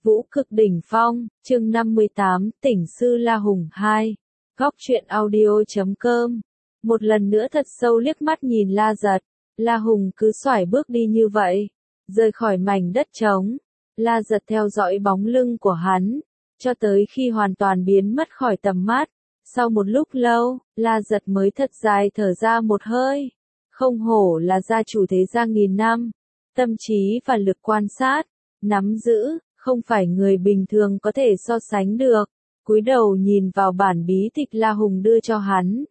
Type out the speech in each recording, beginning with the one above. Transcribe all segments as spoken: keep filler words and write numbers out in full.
Vũ cực đỉnh phong, chương năm mươi tám, Tỉnh sư La Hùng hai. Góc truyện audio chấm com. Một lần nữa thật sâu liếc mắt nhìn La Giật, La Hùng cứ xoải bước đi như vậy, rời khỏi mảnh đất trống. La Giật theo dõi bóng lưng của hắn, cho tới khi hoàn toàn biến mất khỏi tầm mắt. Sau một lúc lâu, La Giật mới thật dài thở ra một hơi. Không hổ là gia chủ thế gia nghìn năm, tâm trí và lực quan sát, nắm giữ, không phải người bình thường có thể so sánh được. Cúi đầu nhìn vào bản bí tịch La Hùng đưa cho hắn.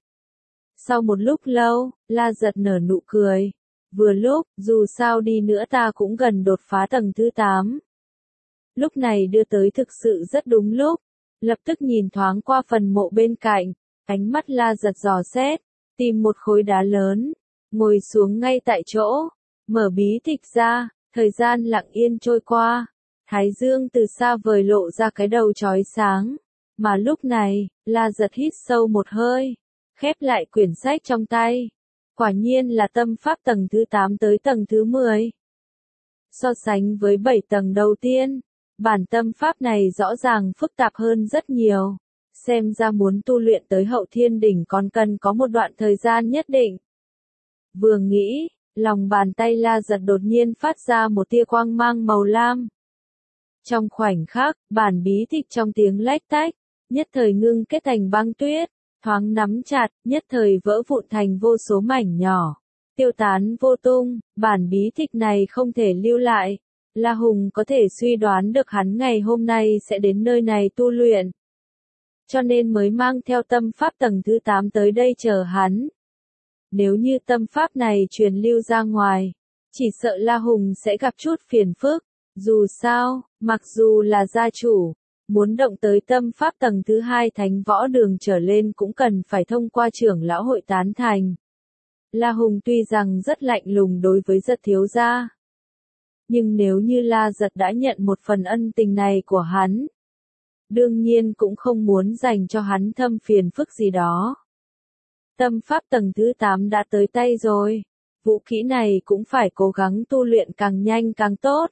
Sau một lúc lâu, La Giật nở nụ cười. Vừa lúc, dù sao đi nữa ta cũng gần đột phá tầng thứ tám. Lúc này đưa tới thực sự rất đúng lúc. Lập tức nhìn thoáng qua phần mộ bên cạnh, ánh mắt La Giật dò xét, tìm một khối đá lớn, ngồi xuống ngay tại chỗ, mở bí tịch ra, thời gian lặng yên trôi qua. Thái dương từ xa vời lộ ra cái đầu chói sáng, mà lúc này, La Giật hít sâu một hơi, khép lại quyển sách trong tay. Quả nhiên là tâm pháp tầng thứ tám tới tầng thứ mười. So sánh với bảy tầng đầu tiên, bản tâm pháp này rõ ràng phức tạp hơn rất nhiều. Xem ra muốn tu luyện tới hậu thiên đỉnh còn cần có một đoạn thời gian nhất định. Vừa nghĩ, lòng bàn tay La Giật đột nhiên phát ra một tia quang mang màu lam. Trong khoảnh khắc, bản bí tịch trong tiếng lách tách, nhất thời ngưng kết thành băng tuyết, thoáng nắm chặt, nhất thời vỡ vụn thành vô số mảnh nhỏ, tiêu tán vô tung. Bản bí tịch này không thể lưu lại. La Hùng có thể suy đoán được hắn ngày hôm nay sẽ đến nơi này tu luyện, cho nên mới mang theo tâm pháp tầng thứ tám tới đây chờ hắn. Nếu như tâm pháp này truyền lưu ra ngoài, chỉ sợ La Hùng sẽ gặp chút phiền phức. Dù sao, mặc dù là gia chủ, muốn động tới tâm pháp tầng thứ hai thánh võ đường trở lên cũng cần phải thông qua trưởng lão hội tán thành. La Hùng tuy rằng rất lạnh lùng đối với Giật thiếu gia, nhưng nếu như La Giật đã nhận một phần ân tình này của hắn, đương nhiên cũng không muốn dành cho hắn thâm phiền phức gì đó. Tâm pháp tầng thứ tám đã tới tay rồi, vũ khí này cũng phải cố gắng tu luyện càng nhanh càng tốt.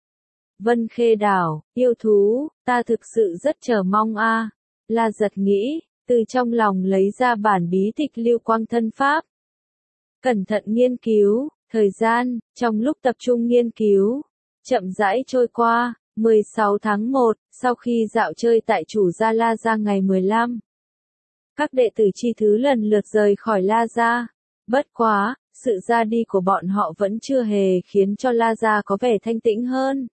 Vân Khê Đảo, yêu thú, ta thực sự rất chờ mong a. À. La Giật nghĩ, từ trong lòng lấy ra bản bí tịch lưu quang thân pháp. Cẩn thận nghiên cứu, thời gian, trong lúc tập trung nghiên cứu, chậm rãi trôi qua. mười sáu tháng một, sau khi dạo chơi tại chủ gia La Gia ngày mười lăm. Các đệ tử chi thứ lần lượt rời khỏi La Gia. Bất quá, sự ra đi của bọn họ vẫn chưa hề khiến cho La Gia có vẻ thanh tĩnh hơn.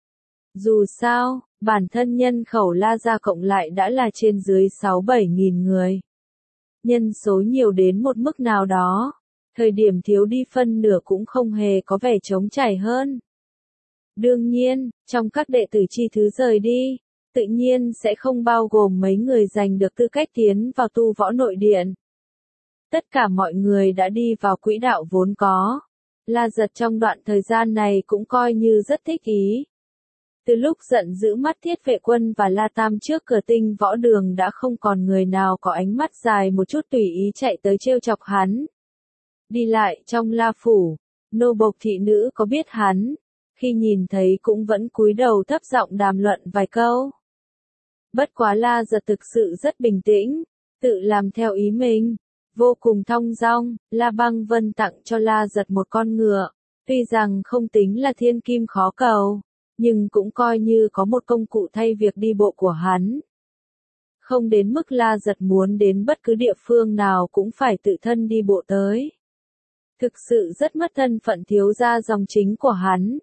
Dù sao, bản thân nhân khẩu La Gia cộng lại đã là trên dưới sáu bảy nghìn người. Nhân số nhiều đến một mức nào đó, thời điểm thiếu đi phân nửa cũng không hề có vẻ trống trải hơn. Đương nhiên, trong các đệ tử chi thứ rời đi, tự nhiên sẽ không bao gồm mấy người giành được tư cách tiến vào tu võ nội điện. Tất cả mọi người đã đi vào quỹ đạo vốn có. La Giật trong đoạn thời gian này cũng coi như rất thích ý. Từ lúc giận dữ mắt Thiết Vệ Quân và La Tam trước cửa tinh võ đường đã không còn người nào có ánh mắt dài một chút tùy ý chạy tới trêu chọc hắn. Đi lại trong La Phủ, nô bộc thị nữ có biết hắn, khi nhìn thấy cũng vẫn cúi đầu thấp giọng đàm luận vài câu. Bất quá La Giật thực sự rất bình tĩnh, tự làm theo ý mình, vô cùng thong dong. La Băng Vân tặng cho La Giật một con ngựa, tuy rằng không tính là thiên kim khó cầu, nhưng cũng coi như có một công cụ thay việc đi bộ của hắn. Không đến mức La Giật muốn đến bất cứ địa phương nào cũng phải tự thân đi bộ tới. Thực sự rất mất thân phận thiếu gia dòng chính của hắn.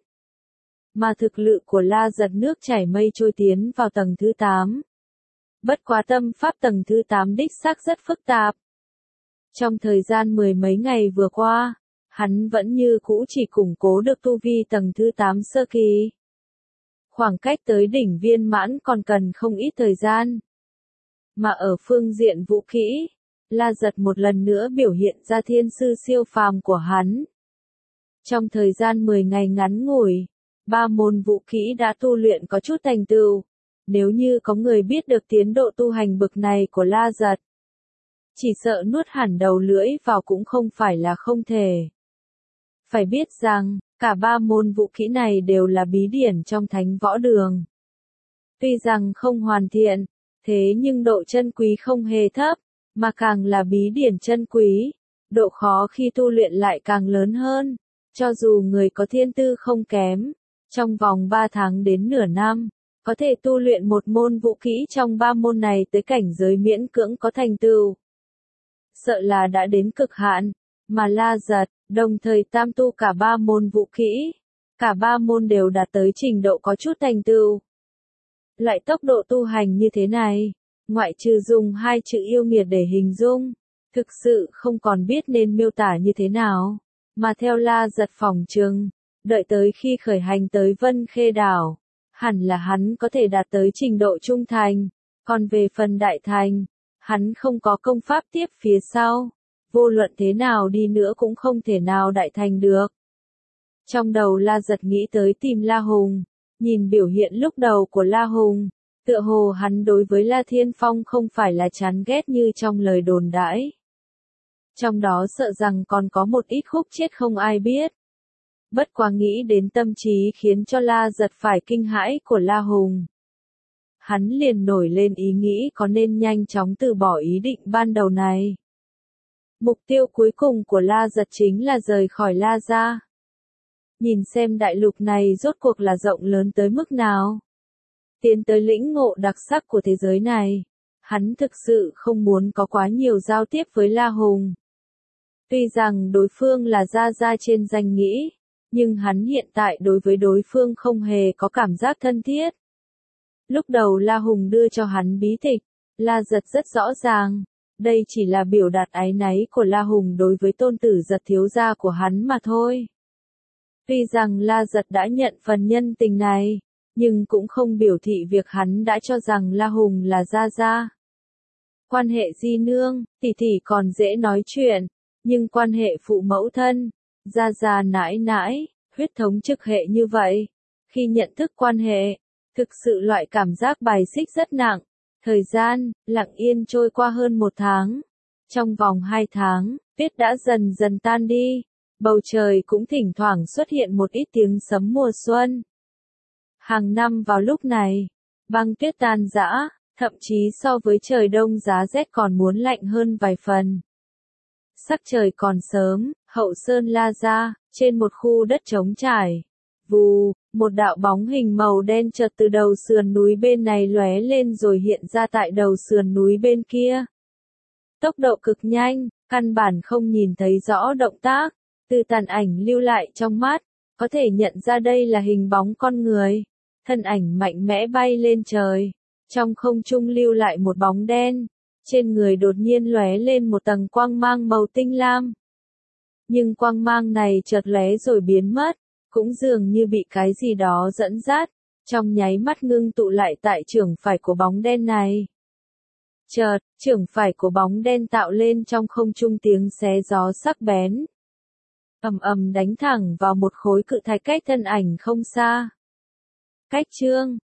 Mà thực lực của La Giật nước chảy mây trôi tiến vào tầng thứ tám. Bất quá tâm pháp tầng thứ tám đích xác rất phức tạp. Trong thời gian mười mấy ngày vừa qua, hắn vẫn như cũ chỉ củng cố được tu vi tầng thứ tám sơ kỳ. Khoảng cách tới đỉnh viên mãn còn cần không ít thời gian. Mà ở phương diện vũ khí, La Giật một lần nữa biểu hiện ra thiên sư siêu phàm của hắn. Trong thời gian mười ngày ngắn ngủi, ba môn vũ khí đã tu luyện có chút thành tựu. Nếu như có người biết được tiến độ tu hành bực này của La Giật, chỉ sợ nuốt hẳn đầu lưỡi vào cũng không phải là không thể. Phải biết rằng, cả ba môn vũ khí này đều là bí điển trong thánh võ đường. Tuy rằng không hoàn thiện, thế nhưng độ chân quý không hề thấp, mà càng là bí điển chân quý, độ khó khi tu luyện lại càng lớn hơn. Cho dù người có thiên tư không kém, trong vòng ba tháng đến nửa năm, có thể tu luyện một môn vũ kỹ trong ba môn này tới cảnh giới miễn cưỡng có thành tựu. Sợ là đã đến cực hạn, mà La Giật, đồng thời tam tu cả ba môn vũ kỹ, cả ba môn đều đạt tới trình độ có chút thành tựu. Loại tốc độ tu hành như thế này, ngoại trừ dùng hai chữ yêu nghiệt để hình dung, thực sự không còn biết nên miêu tả như thế nào, mà theo La Giật phỏng chừng, đợi tới khi khởi hành tới Vân Khê Đảo, hẳn là hắn có thể đạt tới trình độ trung thành, còn về phần đại thành, hắn không có công pháp tiếp phía sau, vô luận thế nào đi nữa cũng không thể nào đại thành được. Trong đầu La Giật nghĩ tới tìm La Hùng, nhìn biểu hiện lúc đầu của La Hùng, tựa hồ hắn đối với La Thiên Phong không phải là chán ghét như trong lời đồn đãi. Trong đó sợ rằng còn có một ít khúc chiết không ai biết. Bất quá nghĩ đến tâm trí khiến cho La Giật phải kinh hãi của La Hùng. Hắn liền nổi lên ý nghĩ có nên nhanh chóng từ bỏ ý định ban đầu này. Mục tiêu cuối cùng của La Giật chính là rời khỏi La Gia. Nhìn xem đại lục này rốt cuộc là rộng lớn tới mức nào. Tiến tới lĩnh ngộ đặc sắc của thế giới này, hắn thực sự không muốn có quá nhiều giao tiếp với La Hùng. Tuy rằng đối phương là Gia Gia trên danh nghĩa, nhưng hắn hiện tại đối với đối phương không hề có cảm giác thân thiết. Lúc đầu La Hùng đưa cho hắn bí tịch, La Giật rất rõ ràng, đây chỉ là biểu đạt áy náy của La Hùng đối với tôn tử Giật thiếu gia của hắn mà thôi. Tuy rằng La Giật đã nhận phần nhân tình này, nhưng cũng không biểu thị việc hắn đã cho rằng La Hùng là Gia Gia. Quan hệ di nương, tỷ tỷ còn dễ nói chuyện, nhưng quan hệ phụ mẫu thân, Gia Gia nãi nãi, huyết thống trực hệ như vậy, khi nhận thức quan hệ, thực sự loại cảm giác bài xích rất nặng. Thời gian, lặng yên trôi qua hơn một tháng. Trong vòng hai tháng, tuyết đã dần dần tan đi, bầu trời cũng thỉnh thoảng xuất hiện một ít tiếng sấm mùa xuân. Hàng năm vào lúc này, băng tuyết tan rã, thậm chí so với trời đông giá rét còn muốn lạnh hơn vài phần. Sắc trời còn sớm, hậu sơn La Gia, trên một khu đất trống trải. Vù, một đạo bóng hình màu đen chợt từ đầu sườn núi bên này lóe lên rồi hiện ra tại đầu sườn núi bên kia. Tốc độ cực nhanh, căn bản không nhìn thấy rõ động tác, từ tàn ảnh lưu lại trong mắt, có thể nhận ra đây là hình bóng con người. Thân ảnh mạnh mẽ bay lên trời, trong không trung lưu lại một bóng đen, trên người đột nhiên lóe lên một tầng quang mang màu tinh lam. Nhưng quang mang này chợt lóe rồi biến mất, cũng dường như bị cái gì đó dẫn dắt, trong nháy mắt ngưng tụ lại tại trưởng phải của bóng đen này. Chợt, trưởng phải của bóng đen tạo lên trong không trung tiếng xé gió sắc bén. Ầm ầm đánh thẳng vào một khối cự thạch cách thân ảnh không xa. Cách chương